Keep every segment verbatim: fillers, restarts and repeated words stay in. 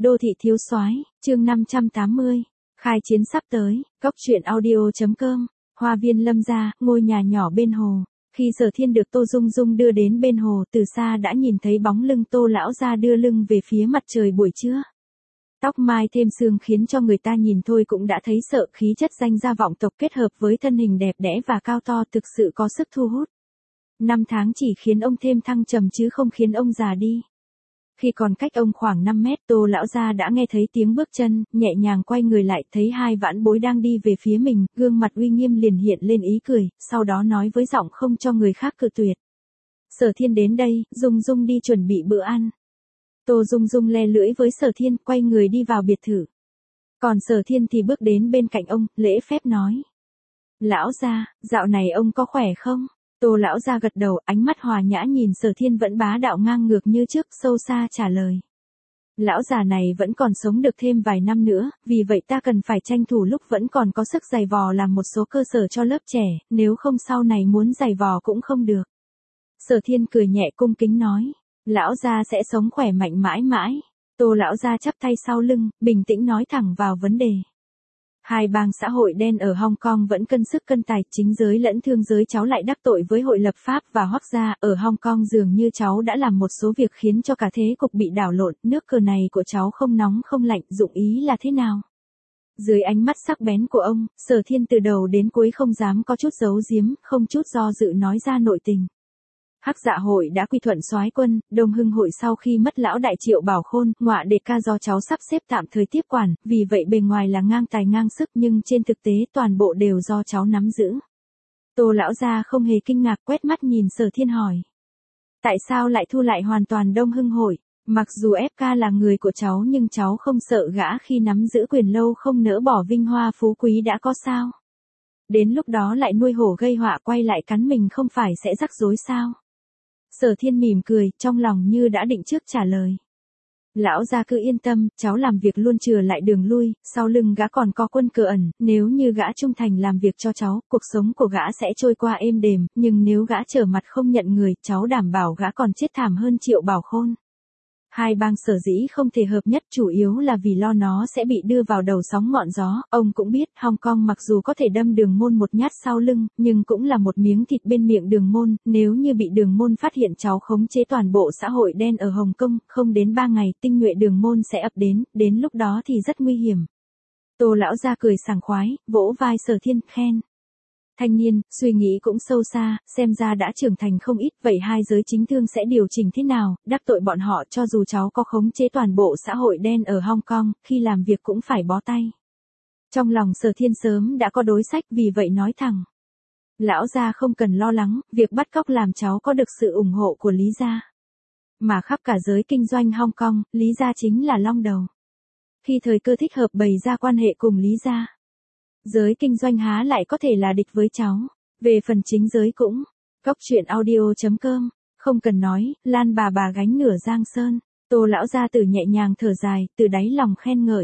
Đô thị thiếu soái, chương năm trăm tám mươi. Khai chiến sắp tới, Cốc truyện audio.com, Hoa viên Lâm gia, ngôi nhà nhỏ bên hồ. Khi Sở Thiên được Tô Dung Dung đưa đến bên hồ, từ xa đã nhìn thấy bóng lưng Tô lão gia đưa lưng về phía mặt trời buổi trưa. Tóc mai thêm sương khiến cho người ta nhìn thôi cũng đã thấy sợ, khí chất danh gia vọng tộc kết hợp với thân hình đẹp đẽ và cao to thực sự có sức thu hút. Năm tháng chỉ khiến ông thêm thăng trầm chứ không khiến ông già đi. Khi còn cách ông khoảng năm mét, Tô lão gia đã nghe thấy tiếng bước chân, nhẹ nhàng quay người lại, thấy hai vãn bối đang đi về phía mình, gương mặt uy nghiêm liền hiện lên ý cười, sau đó nói với giọng không cho người khác cự tuyệt. Sở Thiên đến đây, Dung Dung đi chuẩn bị bữa ăn. Tô Dung Dung le lưỡi với Sở Thiên, quay người đi vào biệt thự. Còn Sở Thiên thì bước đến bên cạnh ông, lễ phép nói. Lão gia, dạo này ông có khỏe không? Tô lão gia gật đầu, ánh mắt hòa nhã nhìn Sở Thiên vẫn bá đạo ngang ngược như trước, sâu xa trả lời. Lão già này vẫn còn sống được thêm vài năm nữa, vì vậy ta cần phải tranh thủ lúc vẫn còn có sức giày vò làm một số cơ sở cho lớp trẻ, nếu không sau này muốn giày vò cũng không được. Sở Thiên cười nhẹ cung kính nói, lão gia sẽ sống khỏe mạnh mãi mãi. Tô lão gia chắp tay sau lưng, bình tĩnh nói thẳng vào vấn đề. Hai bang xã hội đen ở Hong Kong vẫn cân sức cân tài, chính giới lẫn thương giới cháu lại đắc tội với hội lập pháp và Hoắc gia. Ở Hong Kong dường như cháu đã làm một số việc khiến cho cả thế cục bị đảo lộn, nước cờ này của cháu không nóng không lạnh, dụng ý là thế nào? Dưới ánh mắt sắc bén của ông, Sở Thiên từ đầu đến cuối không dám có chút giấu giếm, không chút do dự nói ra nội tình. Hắc Dạ hội đã quy thuận soái quân, Đông Hưng hội sau khi mất lão đại Triệu Bảo Khôn, ngọa đệ ca do cháu sắp xếp tạm thời tiếp quản, vì vậy bề ngoài là ngang tài ngang sức nhưng trên thực tế toàn bộ đều do cháu nắm giữ. Tô lão gia không hề kinh ngạc, quét mắt nhìn Sở Thiên hỏi. Tại sao lại thu lại hoàn toàn Đông Hưng hội? Mặc dù ép ca là người của cháu nhưng cháu không sợ gã khi nắm giữ quyền lâu không nỡ bỏ vinh hoa phú quý đã có sao? Đến lúc đó lại nuôi hổ gây họa quay lại cắn mình không phải sẽ rắc rối sao? Sở Thiên mỉm cười, trong lòng như đã định trước trả lời. Lão gia cứ yên tâm, cháu làm việc luôn chừa lại đường lui, sau lưng gã còn có quân cờ ẩn, nếu như gã trung thành làm việc cho cháu, cuộc sống của gã sẽ trôi qua êm đềm, nhưng nếu gã trở mặt không nhận người, cháu đảm bảo gã còn chết thảm hơn Triệu Bảo Khôn. Hai bang sở dĩ không thể hợp nhất chủ yếu là vì lo nó sẽ bị đưa vào đầu sóng ngọn gió, ông cũng biết Hong Kong mặc dù có thể đâm Đường Môn một nhát sau lưng, nhưng cũng là một miếng thịt bên miệng Đường Môn, nếu như bị Đường Môn phát hiện cháu khống chế toàn bộ xã hội đen ở Hồng Kông, không đến ba ngày tinh nhuệ Đường Môn sẽ ập đến, đến lúc đó thì rất nguy hiểm. Tô lão gia cười sảng khoái, vỗ vai Sở Thiên, khen. Thanh niên, suy nghĩ cũng sâu xa, xem ra đã trưởng thành không ít, vậy hai giới chính thương sẽ điều chỉnh thế nào, đắc tội bọn họ cho dù cháu có khống chế toàn bộ xã hội đen ở Hong Kong, khi làm việc cũng phải bó tay. Trong lòng Sở Thiên sớm đã có đối sách vì vậy nói thẳng. Lão gia không cần lo lắng, việc bắt cóc làm cháu có được sự ủng hộ của Lý gia. Mà khắp cả giới kinh doanh Hong Kong, Lý gia chính là long đầu. Khi thời cơ thích hợp bày ra quan hệ cùng Lý gia. Giới kinh doanh há lại có thể là địch với cháu. Về phần chính giới cũng. Cốc truyện audio.com. Không cần nói, Lan bà bà gánh nửa giang sơn. Tô lão gia tử nhẹ nhàng thở dài, từ đáy lòng khen ngợi.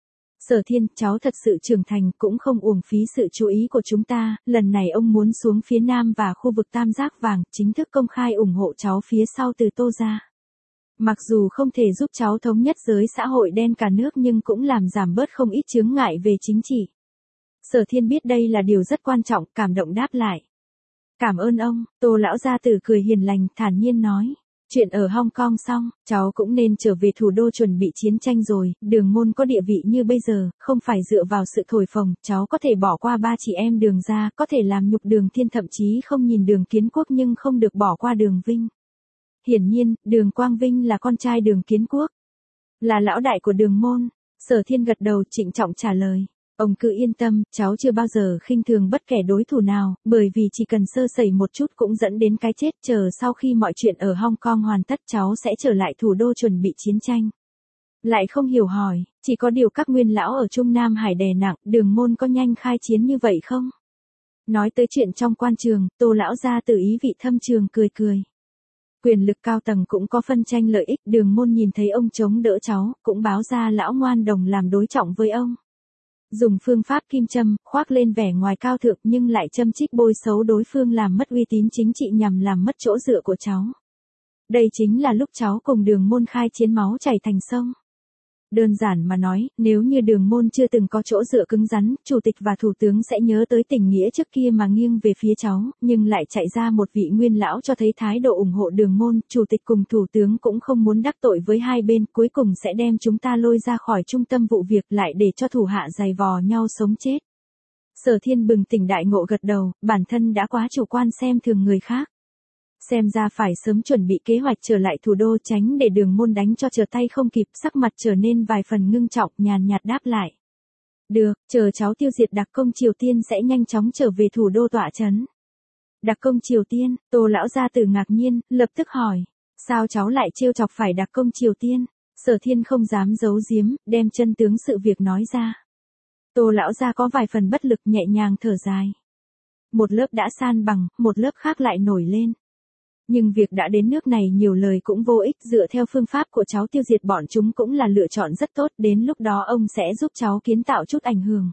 Sở Thiên, cháu thật sự trưởng thành, cũng không uổng phí sự chú ý của chúng ta. Lần này ông muốn xuống phía Nam và khu vực Tam Giác Vàng, chính thức công khai ủng hộ cháu phía sau từ Tô gia. Mặc dù không thể giúp cháu thống nhất giới xã hội đen cả nước nhưng cũng làm giảm bớt không ít chướng ngại về chính trị. Sở Thiên biết đây là điều rất quan trọng, cảm động đáp lại. Cảm ơn ông, Tô lão gia tử cười hiền lành, thản nhiên nói. Chuyện ở Hong Kong xong, cháu cũng nên trở về thủ đô chuẩn bị chiến tranh rồi, Đường Môn có địa vị như bây giờ, không phải dựa vào sự thổi phồng, cháu có thể bỏ qua ba chị em Đường gia, có thể làm nhục Đường Thiên thậm chí không nhìn Đường Kiến Quốc nhưng không được bỏ qua Đường Vinh. Hiển nhiên, Đường Quang Vinh là con trai Đường Kiến Quốc. Là lão đại của Đường Môn, Sở Thiên gật đầu trịnh trọng trả lời. Ông cứ yên tâm, cháu chưa bao giờ khinh thường bất kể đối thủ nào, bởi vì chỉ cần sơ sẩy một chút cũng dẫn đến cái chết, chờ sau khi mọi chuyện ở Hong Kong hoàn tất cháu sẽ trở lại thủ đô chuẩn bị chiến tranh. Lại không hiểu hỏi, chỉ có điều các nguyên lão ở Trung Nam Hải đè nặng, Đường Môn có nhanh khai chiến như vậy không? Nói tới chuyện trong quan trường, Tô lão gia tử ý vị thâm trường cười cười. Quyền lực cao tầng cũng có phân tranh lợi ích, Đường Môn nhìn thấy ông chống đỡ cháu, cũng báo ra lão ngoan đồng làm đối trọng với ông. Dùng phương pháp kim châm, khoác lên vẻ ngoài cao thượng nhưng lại châm chích bôi xấu đối phương làm mất uy tín chính trị nhằm làm mất chỗ dựa của cháu. Đây chính là lúc cháu cùng Đường Môn khai chiến máu chảy thành sông. Đơn giản mà nói, nếu như Đường Môn chưa từng có chỗ dựa cứng rắn, chủ tịch và thủ tướng sẽ nhớ tới tình nghĩa trước kia mà nghiêng về phía cháu, nhưng lại chạy ra một vị nguyên lão cho thấy thái độ ủng hộ Đường Môn, chủ tịch cùng thủ tướng cũng không muốn đắc tội với hai bên, cuối cùng sẽ đem chúng ta lôi ra khỏi trung tâm vụ việc lại để cho thủ hạ giày vò nhau sống chết. Sở Thiên bừng tỉnh đại ngộ gật đầu, bản thân đã quá chủ quan xem thường người khác. Xem ra phải sớm chuẩn bị kế hoạch trở lại thủ đô tránh để Đường Môn đánh cho trở tay không kịp, sắc mặt trở nên vài phần ngưng trọng, nhàn nhạt đáp lại. Được, chờ cháu tiêu diệt đặc công Triều Tiên sẽ nhanh chóng trở về thủ đô tọa trấn. Đặc công Triều Tiên, Tô lão gia tử ngạc nhiên, lập tức hỏi. Sao cháu lại trêu chọc phải đặc công Triều Tiên? Sở Thiên không dám giấu giếm, đem chân tướng sự việc nói ra. Tô lão gia có vài phần bất lực, nhẹ nhàng thở dài. Một lớp đã san bằng, một lớp khác lại nổi lên. Nhưng việc đã đến nước này nhiều lời cũng vô ích, dựa theo phương pháp của cháu tiêu diệt bọn chúng cũng là lựa chọn rất tốt, đến lúc đó ông sẽ giúp cháu kiến tạo chút ảnh hưởng.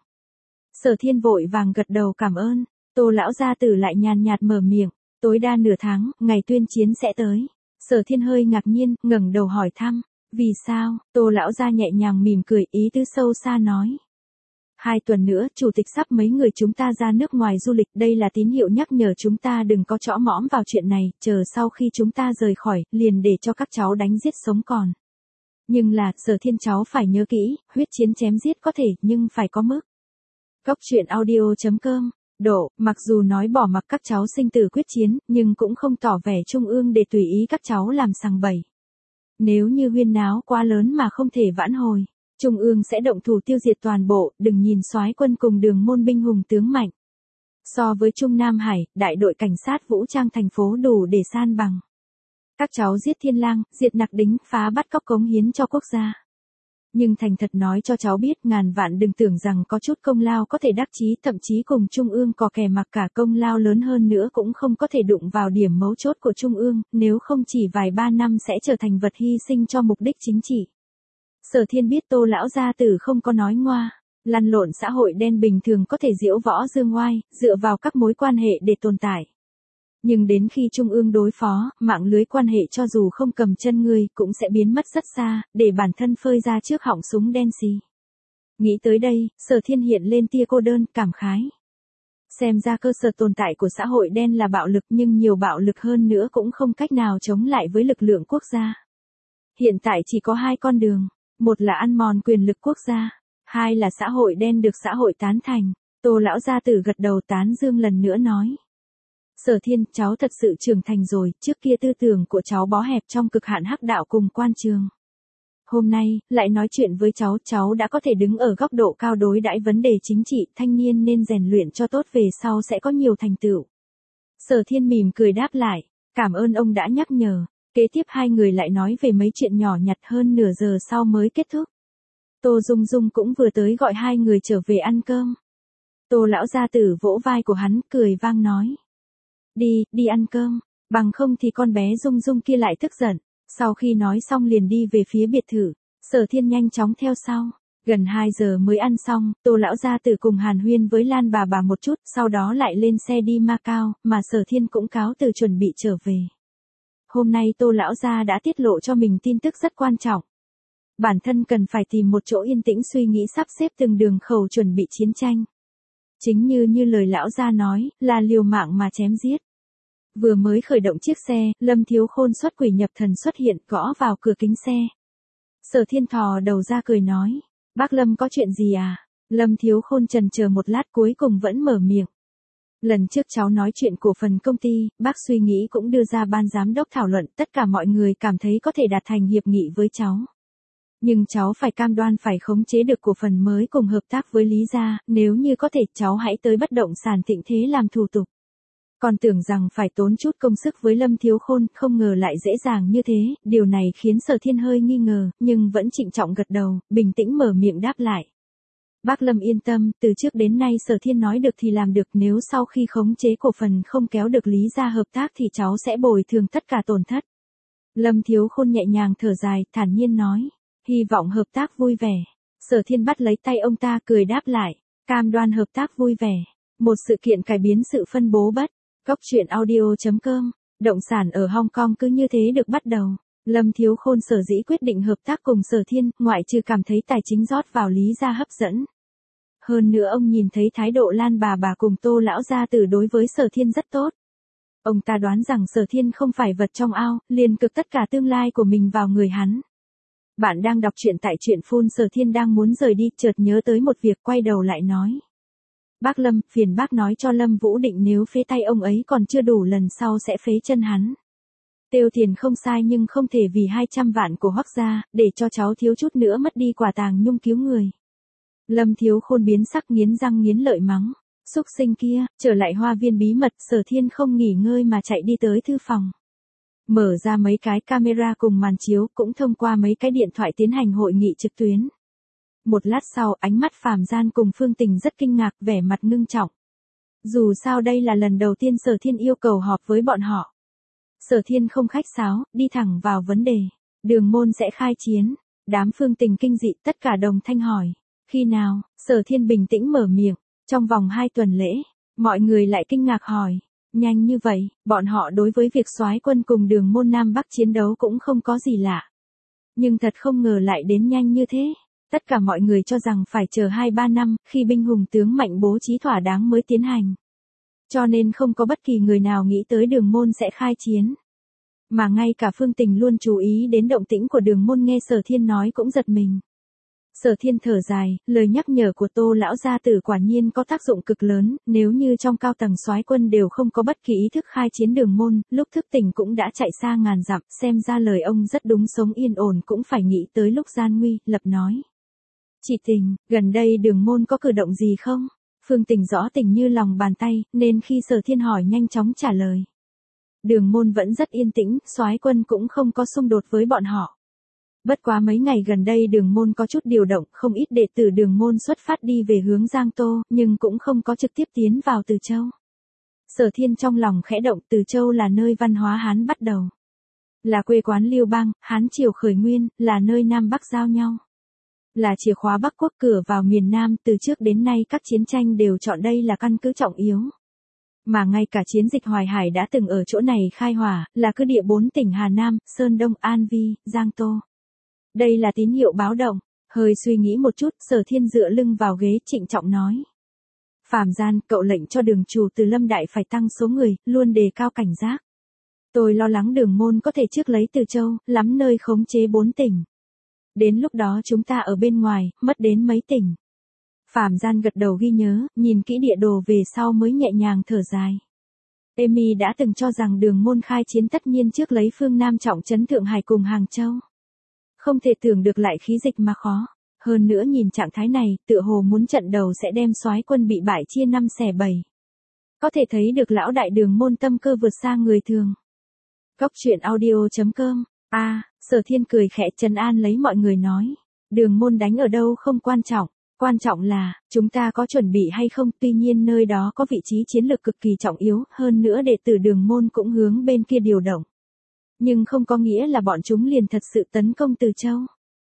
Sở Thiên vội vàng gật đầu cảm ơn, Tô lão gia tử lại nhàn nhạt mở miệng, tối đa nửa tháng, ngày tuyên chiến sẽ tới. Sở Thiên hơi ngạc nhiên, ngẩng đầu hỏi thăm, vì sao? Tô lão gia nhẹ nhàng mỉm cười, ý tứ sâu xa nói. Hai tuần nữa, chủ tịch sắp mấy người chúng ta ra nước ngoài du lịch, đây là tín hiệu nhắc nhở chúng ta đừng có trõ mõm vào chuyện này, chờ sau khi chúng ta rời khỏi, liền để cho các cháu đánh giết sống còn. Nhưng là, Sở Thiên cháu phải nhớ kỹ, huyết chiến chém giết có thể, nhưng phải có mức. Góc truyện audio chấm com, Độ, mặc dù nói bỏ mặc các cháu sinh tử quyết chiến, nhưng cũng không tỏ vẻ trung ương để tùy ý các cháu làm sằng bậy. Nếu như huyên náo quá lớn mà không thể vãn hồi, Trung ương sẽ động thủ tiêu diệt toàn bộ, đừng nhìn soái quân cùng Đường Môn binh hùng tướng mạnh. So với Trung Nam Hải, đại đội cảnh sát vũ trang thành phố đủ để san bằng. Các cháu giết Thiên Lang, diệt Nặc Đính, phá bắt cóc cống hiến cho quốc gia. Nhưng thành thật nói cho cháu biết, ngàn vạn đừng tưởng rằng có chút công lao có thể đắc chí, thậm chí cùng Trung ương có kè mặc cả công lao lớn hơn nữa cũng không có thể đụng vào điểm mấu chốt của Trung ương, nếu không chỉ vài ba năm sẽ trở thành vật hy sinh cho mục đích chính trị. Sở Thiên biết Tô lão gia tử không có nói ngoa, lăn lộn xã hội đen bình thường có thể diễu võ dương oai, dựa vào các mối quan hệ để tồn tại. Nhưng đến khi Trung ương đối phó, mạng lưới quan hệ cho dù không cầm chân người cũng sẽ biến mất rất xa, để bản thân phơi ra trước họng súng đen xì. Nghĩ tới đây, Sở Thiên hiện lên tia cô đơn, cảm khái. Xem ra cơ sở tồn tại của xã hội đen là bạo lực, nhưng nhiều bạo lực hơn nữa cũng không cách nào chống lại với lực lượng quốc gia. Hiện tại chỉ có hai con đường. Một là ăn mòn quyền lực quốc gia, hai là xã hội đen được xã hội tán thành. Tô lão gia tử gật đầu tán dương lần nữa nói. Sở Thiên, cháu thật sự trưởng thành rồi, trước kia tư tưởng của cháu bó hẹp trong cực hạn hắc đạo cùng quan trường. Hôm nay, lại nói chuyện với cháu, cháu đã có thể đứng ở góc độ cao đối đãi vấn đề chính trị, thanh niên nên rèn luyện cho tốt về sau sẽ có nhiều thành tựu. Sở Thiên mỉm cười đáp lại, cảm ơn ông đã nhắc nhở. Kế tiếp hai người lại nói về mấy chuyện nhỏ nhặt, hơn nửa giờ sau mới kết thúc. Tô Dung Dung cũng vừa tới gọi hai người trở về ăn cơm. Tô lão gia tử vỗ vai của hắn, cười vang nói. Đi, đi ăn cơm, bằng không thì con bé Dung Dung kia lại tức giận. Sau khi nói xong liền đi về phía biệt thự, Sở Thiên nhanh chóng theo sau. Gần hai giờ mới ăn xong, Tô lão gia tử cùng hàn huyên với Lan bà bà một chút, sau đó lại lên xe đi Macau, mà Sở Thiên cũng cáo từ chuẩn bị trở về. Hôm nay Tô lão gia đã tiết lộ cho mình tin tức rất quan trọng. Bản thân cần phải tìm một chỗ yên tĩnh suy nghĩ sắp xếp từng đường khẩu chuẩn bị chiến tranh. Chính như như lời lão gia nói, là liều mạng mà chém giết. Vừa mới khởi động chiếc xe, Lâm Thiếu Khôn xuất quỷ nhập thần xuất hiện, gõ vào cửa kính xe. Sở Thiên thò đầu ra cười nói, bác Lâm có chuyện gì à? Lâm Thiếu Khôn chần chờ một lát cuối cùng vẫn mở miệng. Lần trước cháu nói chuyện cổ phần công ty, bác suy nghĩ cũng đưa ra ban giám đốc thảo luận, tất cả mọi người cảm thấy có thể đạt thành hiệp nghị với cháu. Nhưng cháu phải cam đoan phải khống chế được cổ phần mới cùng hợp tác với Lý gia, nếu như có thể cháu hãy tới bất động sản Thịnh Thế làm thủ tục. Còn tưởng rằng phải tốn chút công sức với Lâm Thiếu Khôn, không ngờ lại dễ dàng như thế, điều này khiến Sở Thiên hơi nghi ngờ, nhưng vẫn trịnh trọng gật đầu, bình tĩnh mở miệng đáp lại. Bác Lâm yên tâm, từ trước đến nay Sở Thiên nói được thì làm được, nếu sau khi khống chế cổ phần không kéo được Lý gia hợp tác thì cháu sẽ bồi thường tất cả tổn thất. Lâm Thiếu Khôn nhẹ nhàng thở dài, thản nhiên nói, hy vọng hợp tác vui vẻ. Sở Thiên bắt lấy tay ông ta cười đáp lại, cam đoan hợp tác vui vẻ. Một sự kiện cải biến sự phân bố bất. Góc truyện audio chấm com, động sản ở Hong Kong cứ như thế được bắt đầu. Lâm Thiếu Khôn sở dĩ quyết định hợp tác cùng Sở Thiên, ngoại trừ cảm thấy tài chính rót vào Lý gia hấp dẫn. Hơn nữa ông nhìn thấy thái độ Lan bà bà cùng Tô lão gia tử đối với Sở Thiên rất tốt. Ông ta đoán rằng Sở Thiên không phải vật trong ao, liền cực tất cả tương lai của mình vào người hắn. Bạn đang đọc truyện tại truyện phun. Sở Thiên đang muốn rời đi, chợt nhớ tới một việc, quay đầu lại nói. Bác Lâm, phiền bác nói cho Lâm Vũ Định nếu phế tay ông ấy còn chưa đủ lần sau sẽ phế chân hắn. Tiêu tiền không sai nhưng không thể vì hai trăm vạn của Hoắc gia, để cho cháu thiếu chút nữa mất đi quả tàng nhung cứu người. Lâm Thiếu Khôn biến sắc, nghiến răng nghiến lợi mắng. Xúc sinh kia, trở lại hoa viên bí mật. Sở Thiên không nghỉ ngơi mà chạy đi tới thư phòng. Mở ra mấy cái camera cùng màn chiếu, cũng thông qua mấy cái điện thoại tiến hành hội nghị trực tuyến. Một lát sau, ánh mắt Phàm Gian cùng Phương Tình rất kinh ngạc, vẻ mặt ngưng trọng. Dù sao đây là lần đầu tiên Sở Thiên yêu cầu họp với bọn họ. Sở Thiên không khách sáo, đi thẳng vào vấn đề. Đường môn sẽ khai chiến. Đám Phương Tình kinh dị, tất cả đồng thanh hỏi. Khi nào? Sở Thiên bình tĩnh mở miệng. Trong vòng hai tuần lễ. Mọi người lại kinh ngạc hỏi. Nhanh như vậy, bọn họ đối với việc soái quân cùng Đường môn Nam Bắc chiến đấu cũng không có gì lạ. Nhưng thật không ngờ lại đến nhanh như thế. Tất cả mọi người cho rằng phải chờ hai ba năm, khi binh hùng tướng mạnh bố trí thỏa đáng mới tiến hành. Cho nên không có bất kỳ người nào nghĩ tới Đường môn sẽ khai chiến. Mà ngay cả Phương Tình luôn chú ý đến động tĩnh của Đường môn, nghe Sở Thiên nói cũng giật mình. Sở Thiên thở dài, lời nhắc nhở của Tô lão gia tử quả nhiên có tác dụng cực lớn, nếu như trong cao tầng soái quân đều không có bất kỳ ý thức khai chiến Đường môn, lúc thức tỉnh cũng đã chạy xa ngàn dặm, xem ra lời ông rất đúng, sống yên ổn cũng phải nghĩ tới lúc gian nguy. Lập nói. Chị Tình, gần đây Đường môn có cử động gì không? Phương Tình rõ tình như lòng bàn tay, nên khi Sở Thiên hỏi nhanh chóng trả lời. Đường môn vẫn rất yên tĩnh, soái quân cũng không có xung đột với bọn họ. Bất quá mấy ngày gần đây Đường môn có chút điều động, không ít đệ tử Đường môn xuất phát đi về hướng Giang Tô, nhưng cũng không có trực tiếp tiến vào Từ Châu. Sở Thiên trong lòng khẽ động, Từ Châu là nơi văn hóa Hán bắt đầu. Là quê quán Liêu Bang, Hán triều khởi nguyên, là nơi Nam Bắc giao nhau. Là chìa khóa Bắc quốc cửa vào miền Nam, từ trước đến nay các chiến tranh đều chọn đây là căn cứ trọng yếu. Mà ngay cả chiến dịch Hoài Hải đã từng ở chỗ này khai hỏa, là cứ địa bốn tỉnh Hà Nam, Sơn Đông, An Vi, Giang Tô. Đây là tín hiệu báo động. Hơi suy nghĩ một chút, Sở Thiên dựa lưng vào ghế trịnh trọng nói. Phàm Gian, cậu lệnh cho Đường chủ từ Lâm Đại phải tăng số người, luôn đề cao cảnh giác. Tôi lo lắng Đường môn có thể trước lấy Từ Châu, lắm nơi khống chế bốn tỉnh. Đến lúc đó chúng ta ở bên ngoài, mất đến mấy tỉnh. Phàm Gian gật đầu ghi nhớ, nhìn kỹ địa đồ về sau mới nhẹ nhàng thở dài. Amy đã từng cho rằng Đường môn khai chiến tất nhiên trước lấy phương Nam trọng trấn Thượng Hải cùng Hàng Châu. Không thể tưởng được lại khí dịch mà khó. Hơn nữa nhìn trạng thái này, tựa hồ muốn trận đầu sẽ đem soái quân bị bại chia năm xẻ bảy. Có thể thấy được lão đại Đường môn tâm cơ vượt xa người thường. Góc truyện audio chấm com. A, à, Sở Thiên cười khẽ trấn an lấy mọi người nói. Đường môn đánh ở đâu không quan trọng. Quan trọng là, chúng ta có chuẩn bị hay không, tuy nhiên nơi đó có vị trí chiến lược cực kỳ trọng yếu, hơn nữa đệ tử Đường môn cũng hướng bên kia điều động. Nhưng không có nghĩa là bọn chúng liền thật sự tấn công Từ Châu.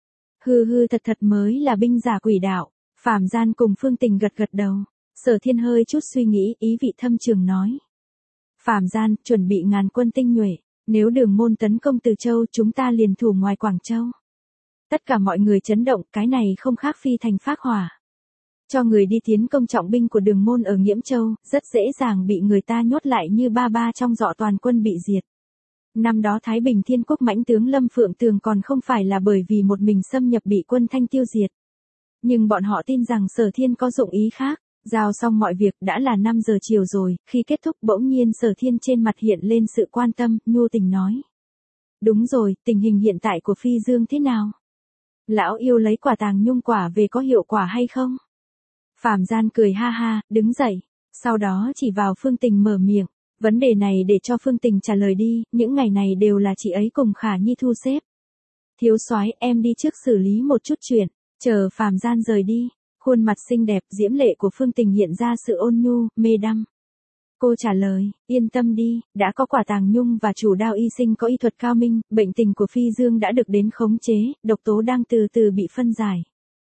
Hư hư thật thật mới là binh giả quỷ đạo. Phàm Gian cùng Phương Tình gật gật đầu. Sở Thiên hơi chút suy nghĩ, ý vị thâm trường nói. Phàm Gian, chuẩn bị ngàn quân tinh nhuệ. Nếu Đường môn tấn công Từ Châu, chúng ta liền thủ ngoài Quảng Châu. Tất cả mọi người chấn động, cái này không khác phi thành phác hỏa. Cho người đi tiến công trọng binh của Đường môn ở Nghiễm Châu, rất dễ dàng bị người ta nhốt lại như ba ba trong giọ, toàn quân bị diệt. Năm đó Thái Bình Thiên Quốc mãnh tướng Lâm Phượng Tường còn không phải là bởi vì một mình xâm nhập bị quân Thanh tiêu diệt. Nhưng bọn họ tin rằng Sở Thiên có dụng ý khác. Giao xong mọi việc đã là năm giờ chiều rồi, khi kết thúc bỗng nhiên Sở Thiên trên mặt hiện lên sự quan tâm, nhu tình nói. Đúng rồi, tình hình hiện tại của Phi Dương thế nào? Lão yêu lấy quả tàng nhung quả về có hiệu quả hay không? Phàm Gian cười ha ha, đứng dậy. Sau đó chỉ vào Phương Tình mở miệng. Vấn đề này để cho Phương Tình trả lời đi, những ngày này đều là chị ấy cùng Khả Nhi thu xếp. Thiếu soái, em đi trước xử lý một chút chuyện, chờ Phàm Gian rời đi. Khuôn mặt xinh đẹp, diễm lệ của Phương Tình hiện ra sự ôn nhu, mê đắm. Cô trả lời, yên tâm đi, đã có quả tàng nhung và chủ đao y sinh có y thuật cao minh, bệnh tình của Phi Dương đã được đến khống chế, độc tố đang từ từ bị phân giải.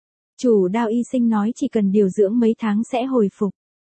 Chủ đao y sinh nói chỉ cần điều dưỡng mấy tháng sẽ hồi phục.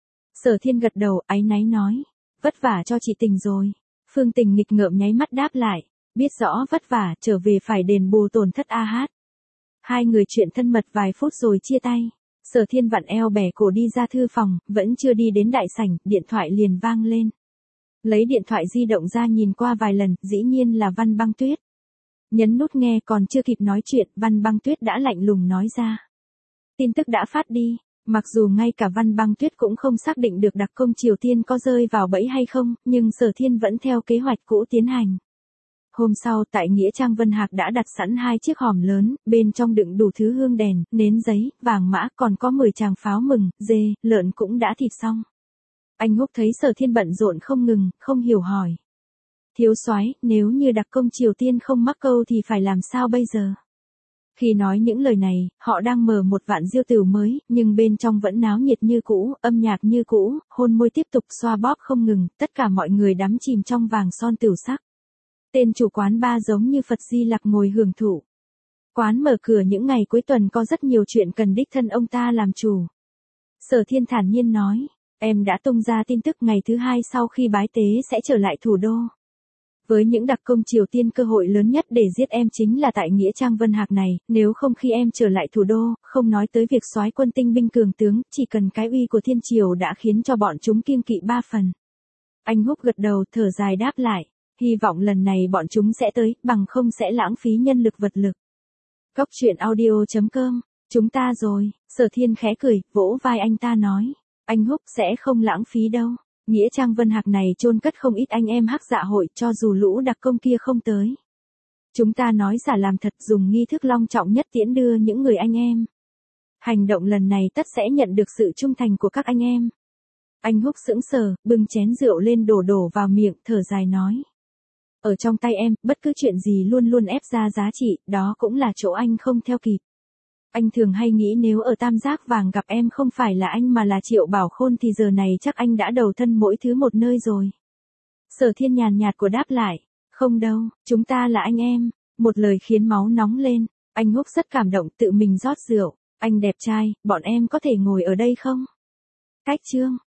Sở Thiên gật đầu, áy náy nói, vất vả cho chị Tình rồi. Phương Tình nghịch ngợm nháy mắt đáp lại, Biết rõ vất vả, trở về phải đền bù tổn thất a hát. Hai người chuyện thân mật vài phút rồi chia tay. Sở Thiên vặn eo bẻ cổ đi ra thư phòng, vẫn chưa đi đến đại sảnh, điện thoại liền vang lên. Lấy điện thoại di động ra nhìn qua vài lần, dĩ nhiên là Văn Băng Tuyết. Nhấn nút nghe còn chưa kịp nói chuyện, Văn Băng Tuyết đã lạnh lùng nói ra. Tin tức đã phát đi, mặc dù ngay cả Văn Băng Tuyết cũng không xác định được đặc công Triều Tiên có rơi vào bẫy hay không, nhưng Sở Thiên vẫn theo kế hoạch cũ tiến hành. Hôm sau tại Nghĩa Trang Vân Hạc đã đặt sẵn hai chiếc hòm lớn, bên trong đựng đủ thứ hương đèn, nến giấy, vàng mã, còn có mười tràng pháo mừng, dê, lợn cũng đã thịt xong. Anh Húc thấy Sở Thiên bận rộn không ngừng, không hiểu hỏi. Thiếu soái, nếu như đặc công Triều Tiên không mắc câu thì phải làm sao bây giờ? Khi nói những lời này, họ đang mở một vạn diêu tửu mới, nhưng bên trong vẫn náo nhiệt như cũ, âm nhạc như cũ, hôn môi tiếp tục xoa bóp không ngừng, tất cả mọi người đắm chìm trong vàng son tửu sắc. Tên chủ quán bar giống như Phật Di Lặc ngồi hưởng thụ. Quán mở cửa những ngày cuối tuần có rất nhiều chuyện cần đích thân ông ta làm chủ. Sở Thiên thản nhiên nói, em đã tung ra tin tức ngày thứ hai sau khi bái tế sẽ trở lại thủ đô. Với những đặc công Triều Tiên cơ hội lớn nhất để giết em chính là tại Nghĩa Trang Vân Hạc này, nếu không khi em trở lại thủ đô, không nói tới việc soái quân tinh binh cường tướng, chỉ cần cái uy của Thiên Triều đã khiến cho bọn chúng kiêng kỵ ba phần. Anh Húc gật đầu thở dài đáp lại, hy vọng lần này bọn chúng sẽ tới, bằng không sẽ lãng phí nhân lực vật lực. Góc truyện audio chấm com, chúng ta rồi, Sở Thiên khẽ cười, vỗ vai anh ta nói, anh Húc sẽ không lãng phí đâu. Nghĩa Trang Vân Hạc này chôn cất không ít anh em hắc dạ hội cho dù lũ đặc công kia không tới. Chúng ta nói giả làm thật dùng nghi thức long trọng nhất tiễn đưa những người anh em. Hành động lần này tất sẽ nhận được sự trung thành của các anh em. Anh Húc sững sờ, bưng chén rượu lên đổ đổ vào miệng, thở dài nói. Ở trong tay em, bất cứ chuyện gì luôn luôn ép ra giá trị, đó cũng là chỗ anh không theo kịp. Anh thường hay nghĩ nếu ở Tam Giác Vàng gặp em không phải là anh mà là Triệu Bảo Khôn thì giờ này chắc anh đã đầu thân mỗi thứ một nơi rồi. Sở Thiên nhàn nhạt của đáp lại, không đâu, chúng ta là anh em, một lời khiến máu nóng lên, anh Húc rất cảm động tự mình rót rượu, anh đẹp trai, bọn em có thể ngồi ở đây không? Cách chương.